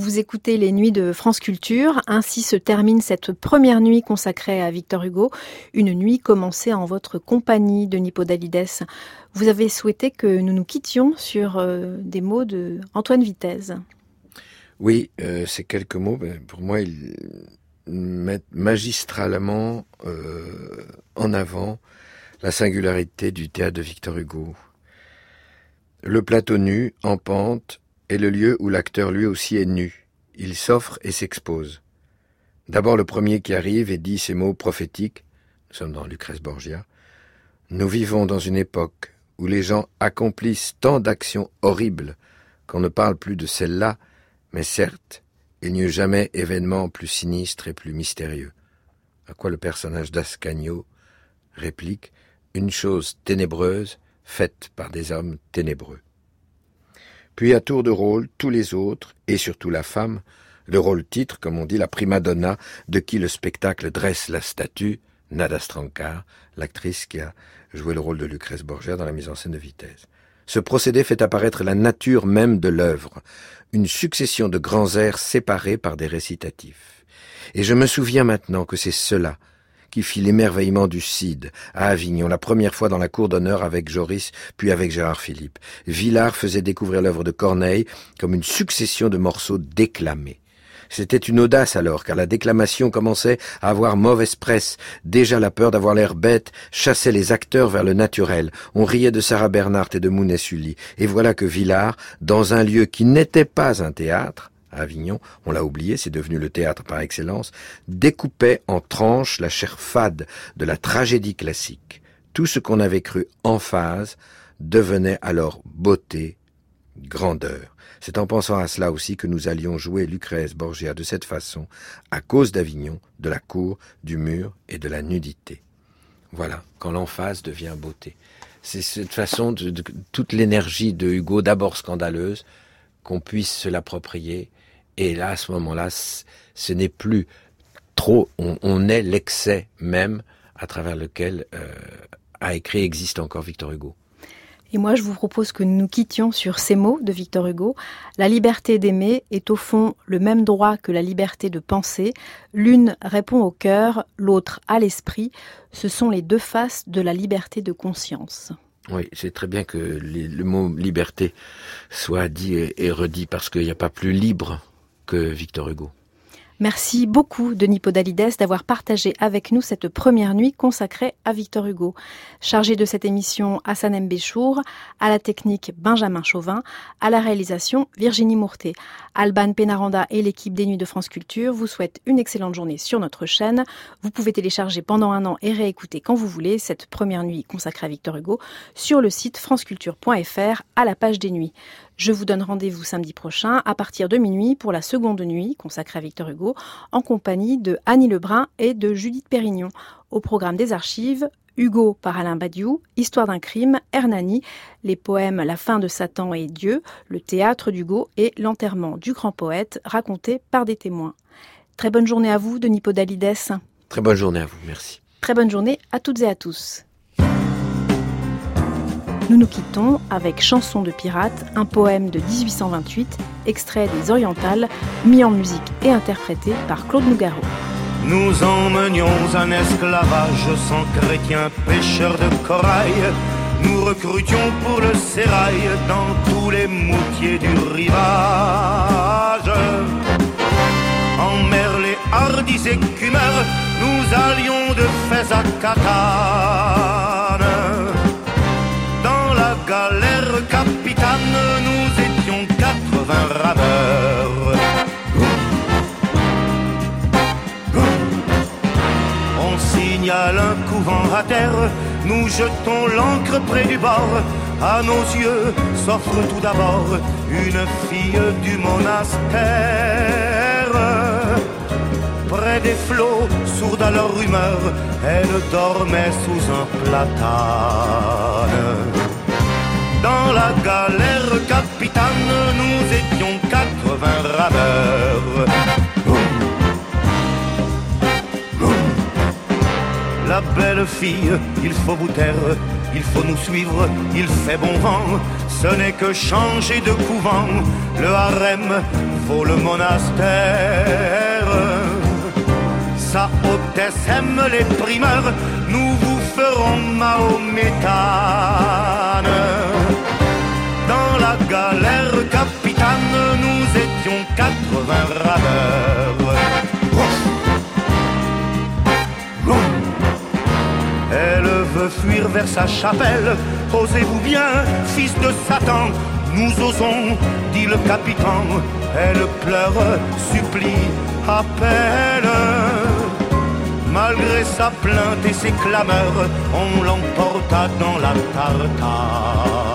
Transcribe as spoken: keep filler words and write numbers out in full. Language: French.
Vous écoutez les nuits de France Culture. Ainsi se termine cette première nuit consacrée à Victor Hugo. Une nuit commencée en votre compagnie, Denis Podalides. Vous avez souhaité que nous nous quittions sur euh, des mots de Antoine Vitez. Oui, euh, ces quelques mots, ben, pour moi, ils mettent magistralement euh, en avant la singularité du théâtre de Victor Hugo. Le plateau nu, en pente, est le lieu où l'acteur lui aussi est nu. Il s'offre et s'expose. D'abord le premier qui arrive et dit ces mots prophétiques, nous sommes dans Lucrèce Borgia, « Nous vivons dans une époque où les gens accomplissent tant d'actions horribles qu'on ne parle plus de celle-là, mais certes, il n'y eut jamais événement plus sinistre et plus mystérieux. » À quoi le personnage d'Ascanio réplique « Une chose ténébreuse faite par des hommes ténébreux. » Puis à tour de rôle, tous les autres, et surtout la femme, le rôle-titre, comme on dit, la prima donna, de qui le spectacle dresse la statue, Nada Strankar, l'actrice qui a joué le rôle de Lucrèce Borgia dans la mise en scène de Vitez. Ce procédé fait apparaître la nature même de l'œuvre, une succession de grands airs séparés par des récitatifs. Et je me souviens maintenant que c'est cela qui fit l'émerveillement du Cid, à Avignon, la première fois dans la cour d'honneur avec Joris, puis avec Gérard Philipe. Villars faisait découvrir l'œuvre de Corneille comme une succession de morceaux déclamés. C'était une audace alors, car la déclamation commençait à avoir mauvaise presse. Déjà la peur d'avoir l'air bête chassait les acteurs vers le naturel. On riait de Sarah Bernhardt et de Mounet Sully. Et voilà que Villars, dans un lieu qui n'était pas un théâtre, à Avignon, on l'a oublié, c'est devenu le théâtre par excellence, découpait en tranches la chair fade de la tragédie classique. Tout ce qu'on avait cru emphase devenait alors beauté, grandeur. C'est en pensant à cela aussi que nous allions jouer Lucrèce Borgia de cette façon, à cause d'Avignon, de la cour, du mur et de la nudité. Voilà, quand l'emphase devient beauté. C'est cette façon, de, de toute l'énergie de Hugo, d'abord scandaleuse, qu'on puisse se l'approprier. Et là, à ce moment-là, ce n'est plus trop, on, on est l'excès même à travers lequel euh, a écrit et existe encore Victor Hugo. Et moi, je vous propose que nous nous quittions sur ces mots de Victor Hugo. La liberté d'aimer est au fond le même droit que la liberté de penser. L'une répond au cœur, l'autre à l'esprit. Ce sont les deux faces de la liberté de conscience. Oui, c'est très bien que les, le mot liberté soit dit et, et redit parce qu'il n'y a pas plus libre que Victor Hugo. Merci beaucoup, Denis Podalides, d'avoir partagé avec nous cette première nuit consacrée à Victor Hugo. Chargé de cette émission, Hassan M. Béchour, à la technique, Benjamin Chauvin, à la réalisation, Virginie Mourtet. Alban Pénaranda et l'équipe des Nuits de France Culture vous souhaitent une excellente journée sur notre chaîne. Vous pouvez télécharger pendant un an et réécouter quand vous voulez cette première nuit consacrée à Victor Hugo sur le site franceculture point f r à la page des nuits. Je vous donne rendez-vous samedi prochain à partir de minuit pour la seconde nuit consacrée à Victor Hugo en compagnie de Annie Lebrun et de Judith Pérignon. Au programme des archives, Hugo par Alain Badiou, Histoire d'un crime, Hernani, les poèmes La fin de Satan et Dieu, le théâtre d'Hugo et l'enterrement du grand poète raconté par des témoins. Très bonne journée à vous, Denis Podalides. Très bonne journée à vous, merci. Très bonne journée à toutes et à tous. Nous nous quittons avec Chanson de pirate, un poème de dix-huit cent vingt-huit, extrait des Orientales, mis en musique et interprété par Claude Nougaro. Nous emmenions un esclavage sans chrétien, pêcheur de corail. Nous recrutions pour le sérail dans tous les moutiers du rivage. En mer les hardis écumeurs, nous allions de Fès à Catane. Dans la galère capitane, nous étions quatre-vingts rameurs. On signale un couvent à terre, nous jetons l'ancre près du bord. À nos yeux s'offre tout d'abord une fille du monastère. Près des flots, sourde à leur rumeur, elle dormait sous un platane. Dans la galère capitane, nous étions quatre-vingts rameurs. La belle fille, il faut vous taire, il faut nous suivre, il fait bon vent. Ce n'est que changer de couvent, le harem vaut le monastère. Sa hautesse aime les primeurs, nous vous ferons Mahométane. Dans la galère capitane, nous étions quatre-vingts radeurs. Elle veut fuir vers sa chapelle, osez-vous bien, fils de Satan. Nous osons, dit le capitaine. Elle pleure, supplie, appelle. Malgré sa plainte et ses clameurs, on l'emporta dans la Tartare.